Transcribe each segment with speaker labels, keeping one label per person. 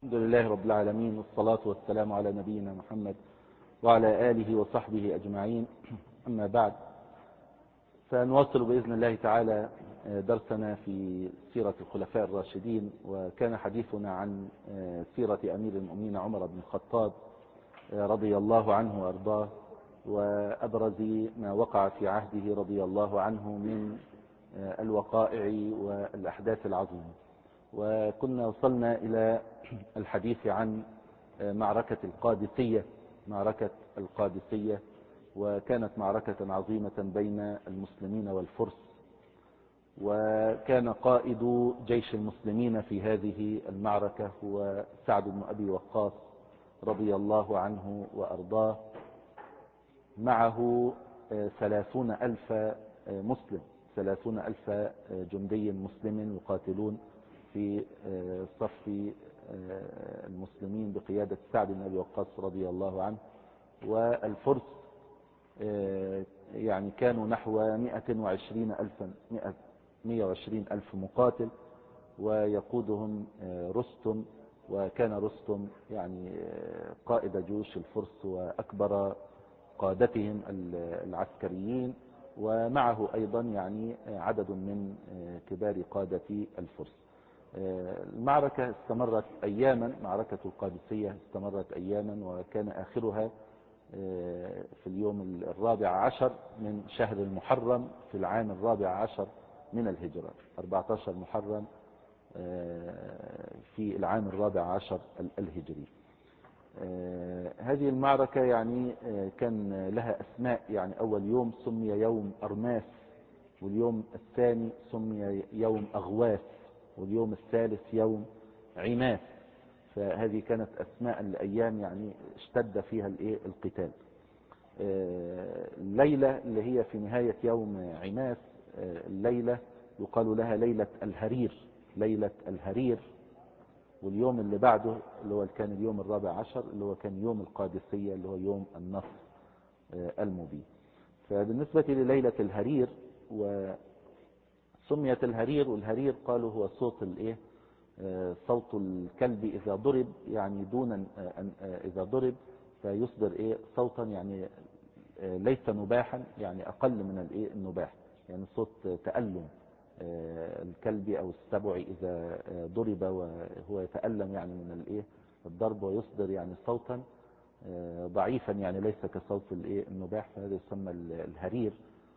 Speaker 1: الحمد لله رب العالمين، والصلاة والسلام على نبينا محمد وعلى آله وصحبه أجمعين. أما بعد، فنواصل بإذن الله تعالى درسنا في سيرة الخلفاء الراشدين، وكان حديثنا عن سيرة أمير المؤمنين عمر بن الخطاب رضي الله عنه وأرضاه، وأبرز ما وقع في عهده رضي الله عنه من الوقائع والأحداث العظيمة. وكنا وصلنا إلى الحديث عن معركة القادسية، وكانت معركة عظيمة بين المسلمين والفرس، وكان قائد جيش المسلمين في هذه المعركة هو سعد بن أبي وقاص رضي الله عنه وأرضاه، معه 30,000 مسلم، 30,000 جندي مسلم يقاتلون في صف المسلمين بقيادة سعد بن أبي وقاص رضي الله عنه. والفرس يعني كانوا نحو 120,000 مقاتل، ويقودهم رستم، وكان رستم يعني قائد جيوش الفرس وأكبر قادتهم العسكريين، ومعه أيضا يعني عدد من كبار قادة الفرس. المعركة استمرت أياما، معركة القادسية استمرت أياما، وكان آخرها في اليوم 14 من شهر المحرم في العام 14 من الهجرة، 14 محرم في العام 14 الهجري. هذه المعركة يعني كان لها أسماء، يعني أول يوم سمي يوم أرماس، واليوم الثاني سمي يوم أغواس، واليوم الثالث يوم عماس. فهذه كانت أسماء الأيام يعني اشتد فيها القتال. الليلة اللي هي في نهاية يوم عماس، الليلة يقال لها ليلة الهرير. واليوم اللي بعده اللي هو كان اليوم 14 اللي هو كان يوم القادسية اللي هو يوم النصر المبين. فبالنسبة لليلة الهرير، وسميت الهرير، والهرير قالوا هو صوت الكلب إذا ضرب، يعني دون إذا ضرب فيصدر صوتا يعني ليس نباحا، يعني أقل من النباح، يعني صوت تألم الكلب أو السبع إذا ضرب وهو يتألم يعني من الضرب، ويصدر يعني صوتا ضعيفا، يعني ليس كصوت النباح، فهذا يسمى الهرير.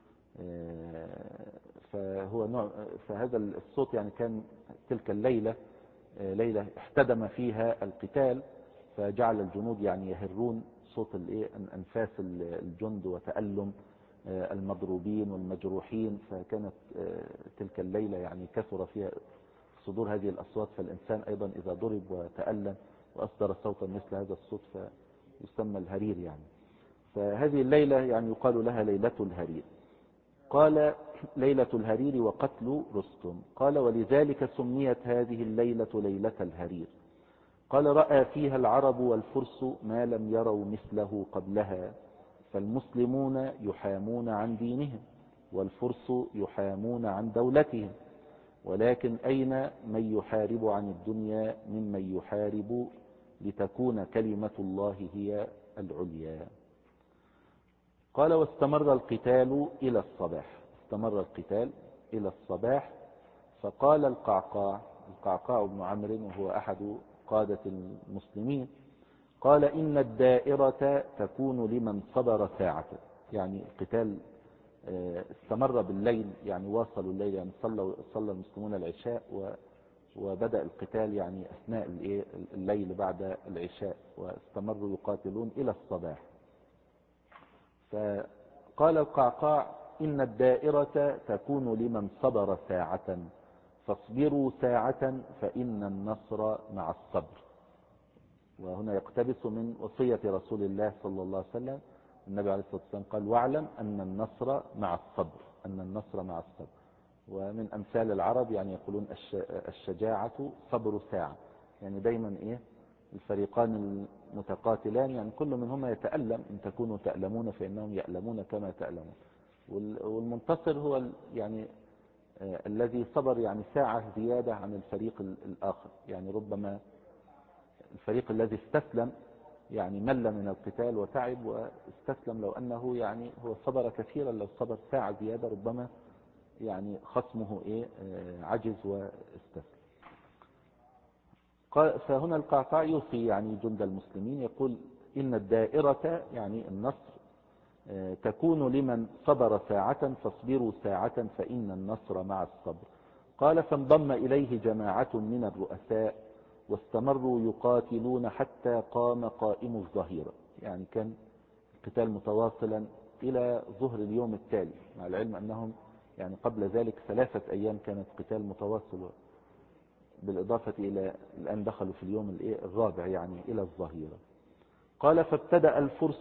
Speaker 1: فهذا الصوت يعني كان تلك الليلة ليلة احتدم فيها القتال، فجعل الجنود يعني يهرون صوت أنفاس الجند وتألم المضروبين والمجروحين. فكانت تلك الليلة يعني كثر فيها صدور هذه الأصوات، فالإنسان أيضا إذا ضرب وتألم وأصدر صوتا مثل هذا الصوت فيسمى الهرير يعني. فهذه الليلة يعني يقال لها ليلة الهرير. قال ليلة الهرير وقتل رستم، قال ولذلك سميت هذه الليلة ليلة الهرير. قال رأى فيها العرب والفرس ما لم يروا مثله قبلها، فالمسلمون يحامون عن دينهم، والفرس يحامون عن دولتهم، ولكن أين من يحارب عن الدنيا ممن يحارب لتكون كلمة الله هي العليا. قال واستمر القتال إلى الصباح، فقال القعقاع بن عمرو، وهو أحد قادة المسلمين، قال إن الدائرة تكون لمن صبر ساعة. يعني القتال استمر بالليل، يعني واصلوا الليل، يعني صلى المسلمون العشاء وبدأ القتال يعني أثناء الليل بعد العشاء، واستمروا يقاتلون إلى الصباح. فقال القعقاع إن الدائرة تكون لمن صبر ساعة، فاصبروا ساعة فإن النصر مع الصبر. وهنا يقتبس من وصية رسول الله صلى الله عليه وسلم، النبي عليه الصلاة والسلام قال واعلم أن النصر مع الصبر. ومن أمثال العرب يعني يقولون الشجاعة صبر ساعة، يعني دايما الفريقان المتقاتلان يعني كل منهما يتألم، إن تكونوا تألمون فإنهم يألمون كما تألمون. والمنتصر هو يعني الذي صبر يعني ساعة زيادة عن الفريق الآخر، يعني ربما الفريق الذي استسلم يعني مل من القتال وتعب واستسلم، لو أنه يعني هو صبر كثيرا، لو صبر ساعة زيادة ربما يعني خصمه عجز واستسلم. فهنا القعقاع يوصي يعني جند المسلمين، يقول إن الدائرة يعني النصر تكون لمن صبر ساعة، فاصبروا ساعة فإن النصر مع الصبر. قال فانضم إليه جماعة من الرؤساء واستمروا يقاتلون حتى قام قائم الظهيرة، يعني كان القتال متواصلا إلى ظهر اليوم التالي، مع العلم أنهم يعني قبل ذلك 3 أيام كانت قتال متواصل، بالإضافة إلى الآن دخلوا في اليوم الرابع يعني إلى الظهيرة. قال فابتدأ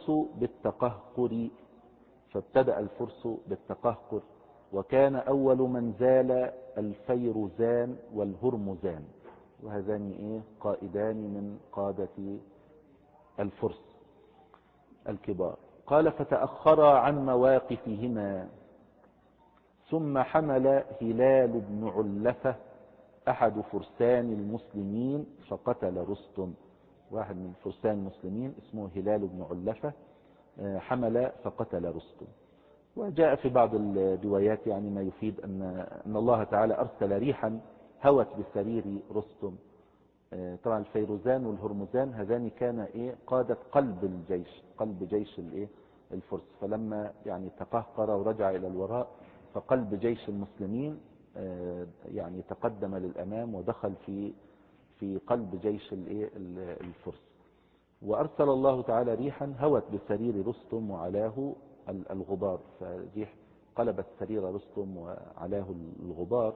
Speaker 1: الفرس بالتقهقر، وكان أول من زال الفيروزان والهرمزان، وهذان قائدان من قادة الفرس الكبار. قال فتأخرا عن مواقفهما، ثم حمل هلال بن علفة أحد فرسان المسلمين فقتل رستم. واحد من فرسان المسلمين اسمه هلال بن علفة حمل فقتل رستم. وجاء في بعض الروايات يعني ما يفيد أن الله تعالى أرسل ريحا هوت بسرير رستم. طبعا الفيروزان والهرمزان هذان كان قادة قلب جيش الفرس، فلما يعني تقهقر ورجع إلى الوراء فقلب جيش المسلمين يعني تقدم للأمام ودخل في قلب جيش الفرس. وأرسل الله تعالى ريحا هوت بسرير رستم وعلاه الغبار، فريح قلبت سرير رستم وعلاه الغبار.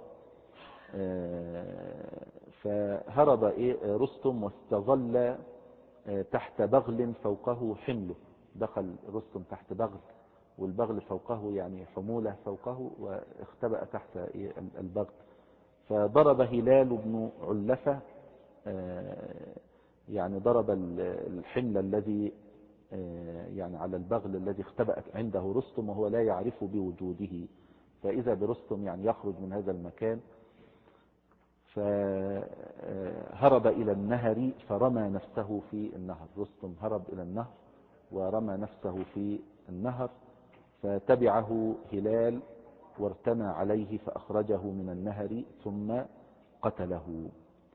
Speaker 1: فهرب رستم واستظل تحت بغل فوقه حمله. دخل رستم تحت بغل، والبغل فوقه يعني حمولة فوقه، واختبأ تحت البغل. فضرب هلال بن علفة يعني ضرب الحمل الذي يعني على البغل الذي اختبأت عنده رستم وهو لا يعرف بوجوده، فإذا برستم يعني يخرج من هذا المكان، فهرب إلى النهر فرمى نفسه في النهر. رستم هرب إلى النهر ورمى نفسه في النهر، فتبعه هلال وارتمى عليه فأخرجه من النهر ثم قتله.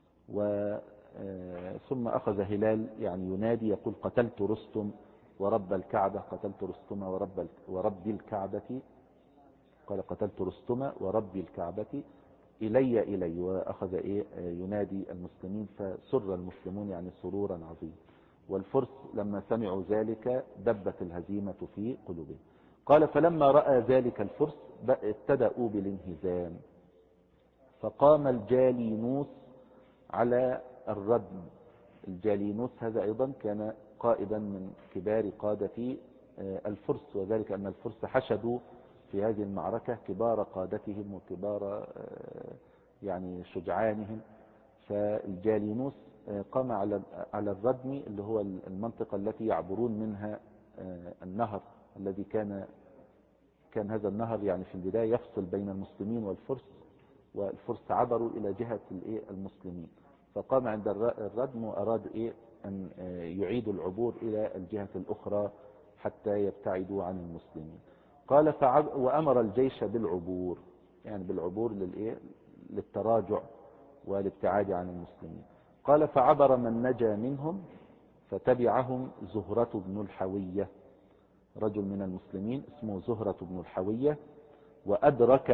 Speaker 1: ثم أخذ هلال يعني ينادي يقول قتلت رستم ورب الكعبة، قتلت رستم ورب الكعبة، قال قتلت رستم ورب الكعبة إلي، وأخذ ينادي المسلمين، فسر المسلمون يعني سرورا عظيما. والفرس لما سمعوا ذلك دبت الهزيمة في قلوبهم. قال فلما رأى ذلك الفرس ابتدأوا بالانهزام، فقام الجالينوس على الردم. الجالينوس هذا أيضا كان قائدا من كبار قادة الفرس، وذلك أن الفرس حشدوا في هذه المعركة كبار قادتهم وكبار يعني شجعانهم. فالجالينوس قام على الردم اللي هو المنطقة التي يعبرون منها النهر الذي كان هذا النهر يعني في البداية يفصل بين المسلمين والفرس، والفرس عبروا إلى جهة المسلمين، فقام عند الردم وأراد أن يعيدوا العبور إلى الجهة الأخرى حتى يبتعدوا عن المسلمين. قال وأمر الجيش بالعبور، يعني بالعبور للتراجع والابتعاد عن المسلمين. قال فعبر من نجا منهم فتبعهم زهرة بن الحوية، رجل من المسلمين اسمه زهرة بن الحوية، وأدرك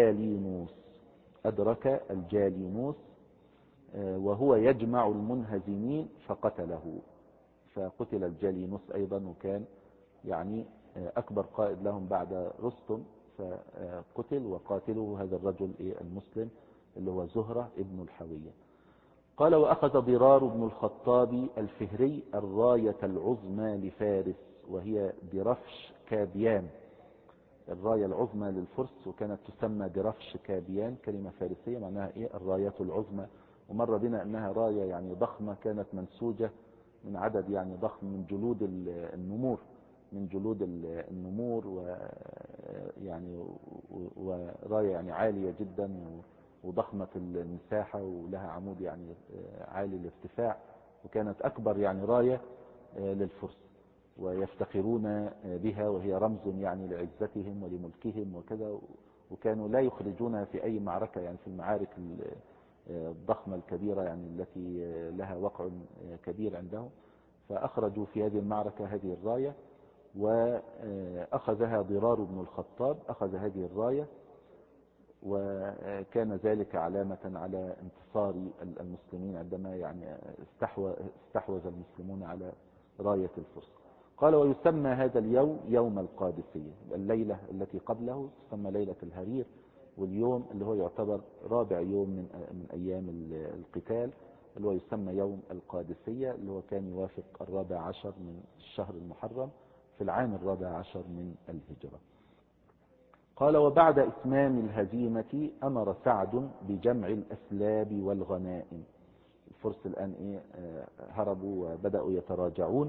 Speaker 1: الجالينوس وهو يجمع المنهزمين فقتله. فقتل الجالينوس أيضا، وكان يعني أكبر قائد لهم بعد رستم، فقتل وقاتله هذا الرجل المسلم اللي هو زهرة ابن الحوية. قال وأخذ ضرار بن الخطاب الفهري الراية العظمى لفارس، وهي برفش كابيان، الراية العظمى للفرس، وكانت تسمى برفش كابيان، كلمة فارسية معناها الراية العظمى. ومر بنا أنها راية يعني ضخمة كانت منسوجة من عدد يعني ضخم من جلود النمور، ويعني وراية يعني عالية جدا وضخمة المساحة، ولها عمود يعني عالي الارتفاع، وكانت أكبر يعني راية للفرس ويفتخرون بها، وهي رمز يعني لعزتهم ولملكهم وكذا. وكانوا لا يخرجونها في أي معركة، يعني في المعارك الضخمة الكبيرة يعني التي لها وقع كبير عندهم، فأخرجوا في هذه المعركة هذه الراية، وأخذها ضرار بن الخطاب، أخذ هذه الراية، وكان ذلك علامة على انتصار المسلمين عندما يعني استحوذ المسلمون على راية الفرس. قال: ويسمى هذا اليوم يوم القادسية. الليلة التي قبله تسمى ليلة الهرير، واليوم اللي هو يعتبر رابع يوم من أيام القتال اللي هو يسمى يوم القادسية، اللي هو كان يوافق 14 من الشهر المحرم في العام 14 من الهجرة. قال: وبعد إتمام الهزيمة أمر سعد بجمع الأسلاب والغنائم. الفرس الآن هربوا وبدأوا يتراجعون،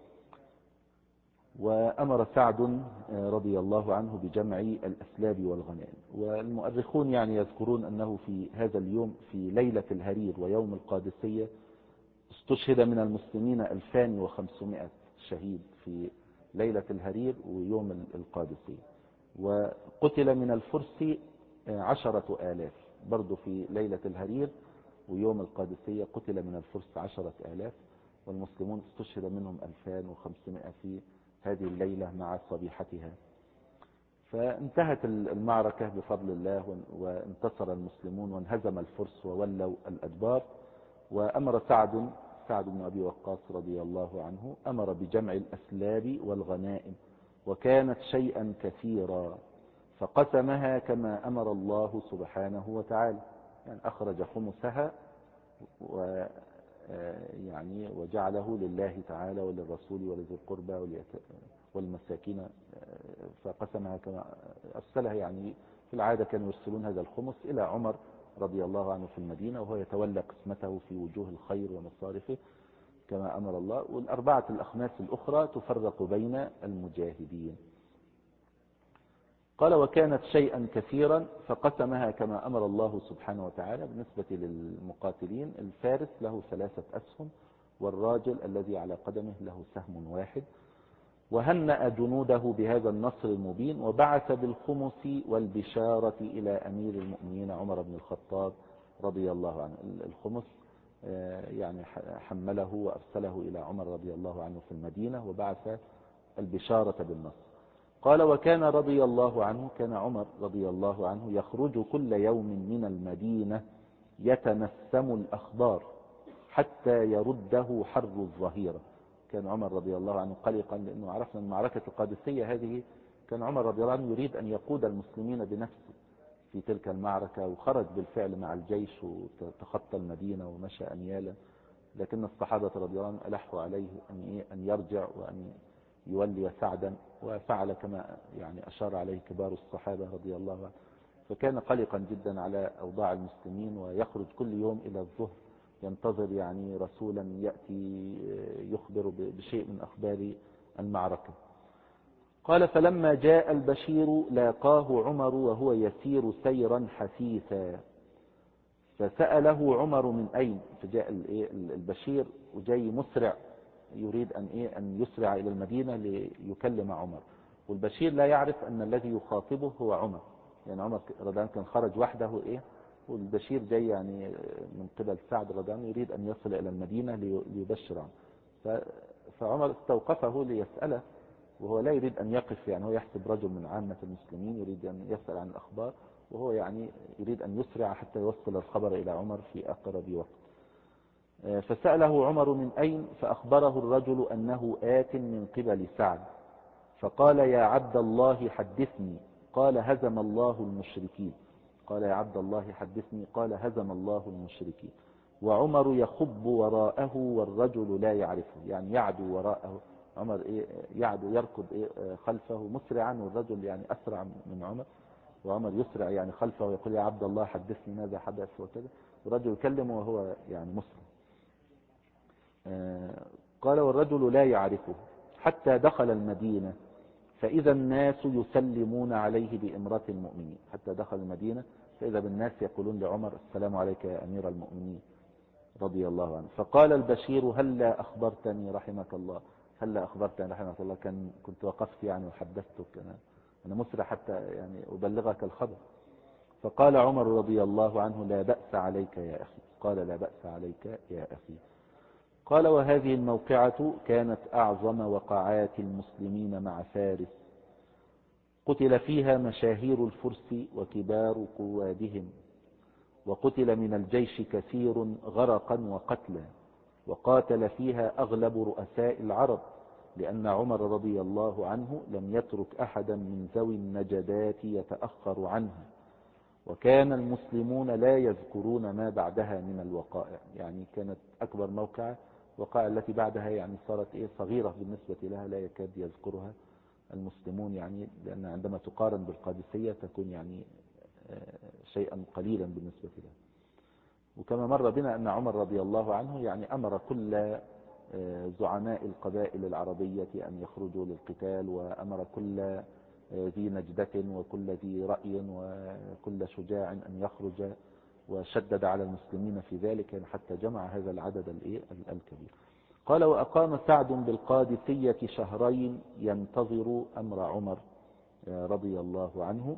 Speaker 1: وأمر سعد رضي الله عنه بجمع الأسلاب والغنائم. والمؤرخون يعني يذكرون أنه في هذا اليوم في ليلة الهرير ويوم القادسية استشهد من المسلمين 2500 شهيد في ليلة الهرير ويوم القادسية، وقتل من الفرس 10,000 برضو في ليلة الهرير ويوم القادسية. قتل من الفرس 10,000، والمسلمون استشهد منهم 2500 في هذه الليلة مع صبيحتها. فانتهت المعركة بفضل الله، وانتصر المسلمون وانهزم الفرس وولوا الأدبار. وأمر سعد بن أبي وقاص رضي الله عنه أمر بجمع الأسلاب والغنائم، وكانت شيئا كثيرا، فقسمها كما أمر الله سبحانه وتعالى، يعني أخرج خمسها يعني وجعله لله تعالى وللرسول ولذي القربى والمساكين، فقسمها كما أرسلها. يعني في العادة كانوا يرسلون هذا الخمس إلى عمر رضي الله عنه في المدينة، وهو يتولى قسمته في وجوه الخير ومصارفه كما أمر الله، والأربعة الأخماس الأخرى تفرق بين المجاهدين. قال: وكانت شيئا كثيرا فقسمها كما أمر الله سبحانه وتعالى. بالنسبة للمقاتلين، الفارس له 3 أسهم، والراجل الذي على قدمه له سهم واحد. وهنأ جنوده بهذا النصر المبين، وبعث بالخمس والبشارة إلى أمير المؤمنين عمر بن الخطاب رضي الله عنه. الخمس يعني حمله وأرسله إلى عمر رضي الله عنه في المدينة، وبعث البشارة بالنصر. قال: وكان رضي الله عنه، كان عمر رضي الله عنه يخرج كل يوم من المدينة يتنسم الأخبار حتى يرده حر الظهيرة. كان عمر رضي الله عنه قلقا، لأنه عرفنا أن معركة القادسية هذه كان عمر رضي الله عنه يريد أن يقود المسلمين بنفسه في تلك المعركة، وخرج بالفعل مع الجيش وتخطى المدينة ومشى أميالا، لكن الصحابة رضي الله عنهم ألحوا عليه أن يرجع وأن يولي سعدا، وفعل كما يعني أشار عليه كبار الصحابة رضي الله عنه. فكان قلقا جدا على أوضاع المسلمين، ويخرج كل يوم إلى الظهر ينتظر يعني رسولا يأتي يخبر بشيء من أخبار المعركة. قال: فلما جاء البشير لاقاه عمر وهو يسير سيرا حثيثا، فسأله عمر من أين. فجاء البشير وجاي مسرع، يريد أن يسرع إلى المدينة ليكلم عمر، والبشير لا يعرف أن الذي يخاطبه هو عمر. يعني عمر رضي الله عنه كان خرج وحده والبشير جاي يعني من قبل سعد رضي الله عنه يريد أن يصل إلى المدينة ليبشر عنه. فعمر استوقفه ليسأله، وهو لا يريد أن يقف، يعني هو يحسب رجل من عامة المسلمين يريد أن يسأل عن الأخبار، وهو يعني يريد أن يسرع حتى يوصل الخبر إلى عمر في أقرب وقت. فسأله عمر من أين، فأخبره الرجل أنه آت من قبل سعد، فقال: يا عبد الله حدثني. قال: هزم الله المشركين. قال: يا عبد الله حدثني. قال: هزم الله المشركين. وعمر يخب وراءه والرجل لا يعرفه، يعني يعدو وراءه عمر يعدو يركض خلفه مسرعا، والرجل يعني أسرع من عمر، وعمر يسرع يعني خلفه ويقول: يا عبد الله حدثني ماذا حدث وكذا، والرجل يكلمه وهو يعني مسرع. قال: والرجل لا يعرفه حتى دخل المدينة، فإذا الناس يسلمون عليه بإمرة المؤمنين. حتى دخل المدينة فإذا بالناس يقولون لعمر: السلام عليك يا أمير المؤمنين. رضي الله عنه. فقال البشير هلا أخبرتني رحمك الله، هلا أخبرتني رحمك الله، كنت وقفت يعني وحدثتك، أنا مسرع حتى يعني أبلغك الخبر. فقال عمر رضي الله عنه لا بأس عليك يا أخي، قال لا بأس عليك يا أخي. قال وهذه الموقعة كانت أعظم وقعات المسلمين مع فارس، قتل فيها مشاهير الفرس وكبار قوادهم، وقتل من الجيش كثير غرقا وقتلا، وقاتل فيها أغلب رؤساء العرب، لأن عمر رضي الله عنه لم يترك أحدا من ذوي النجدات يتأخر عنها، وكان المسلمون لا يذكرون ما بعدها من الوقائع. يعني كانت أكبر موقعة، وقائع التي بعدها يعني صارت صغيرة بالنسبة لها، لا يكاد يذكرها المسلمون، يعني لأن عندما تقارن بالقادسية تكون يعني شيئا قليلا بالنسبة لها. وكما مر بنا أن عمر رضي الله عنه يعني أمر كل زعماء القبائل العربية أن يخرجوا للقتال، وأمر كل ذي نجدة وكل ذي رأي وكل شجاع أن يخرج، وشدد على المسلمين في ذلك يعني حتى جمع هذا العدد الكبير. قال وأقام سعد بالقادسية شهرين ينتظر أمر عمر رضي الله عنه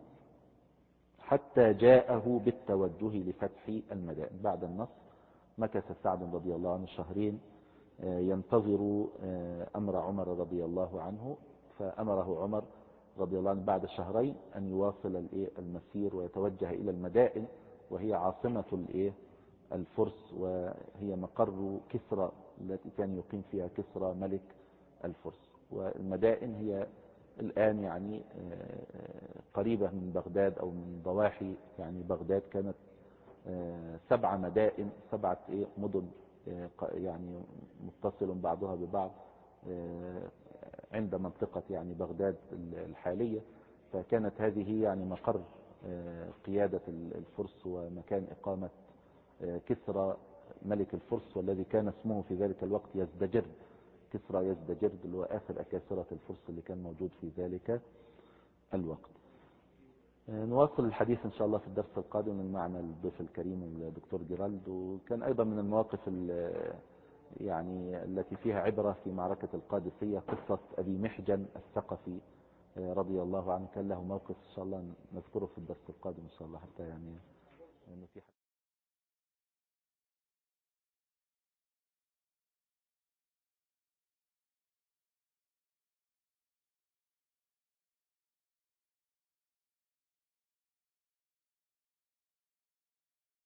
Speaker 1: حتى جاءه بالتوجه لفتح المدائن. بعد النصر مكث سعد رضي الله عنه شهرين ينتظر أمر عمر رضي الله عنه، فأمره عمر رضي الله عنه بعد شهرين أن يواصل المسير ويتوجه إلى المدائن، وهي عاصمة الفرس، وهي مقر كسرى التي كان يقيم فيها كسرى ملك الفرس. والمدائن هي الآن يعني قريبة من بغداد أو من ضواحي يعني بغداد. كانت 7 مدائن، 7 مدن يعني متصل بعضها ببعض عند منطقة يعني بغداد الحالية. فكانت هذه يعني مقر قيادة الفرس ومكان إقامة كسرى ملك الفرس، والذي كان اسمه في ذلك الوقت يزدجرد، كسرى يزدجرد اللي هو آخر أكاسرة الفرس اللي كان موجود في ذلك الوقت. نواصل الحديث إن شاء الله في الدرس القادم معنا الضيف الكريم الدكتور جيرالد. وكان أيضا من المواقف يعني التي فيها عبرة في معركة القادسية قصة أبي محجن الثقفي رضي الله عنه، كان له موقف إن شاء الله نذكره في الدرس القادم إن شاء الله حتى يعني نتيح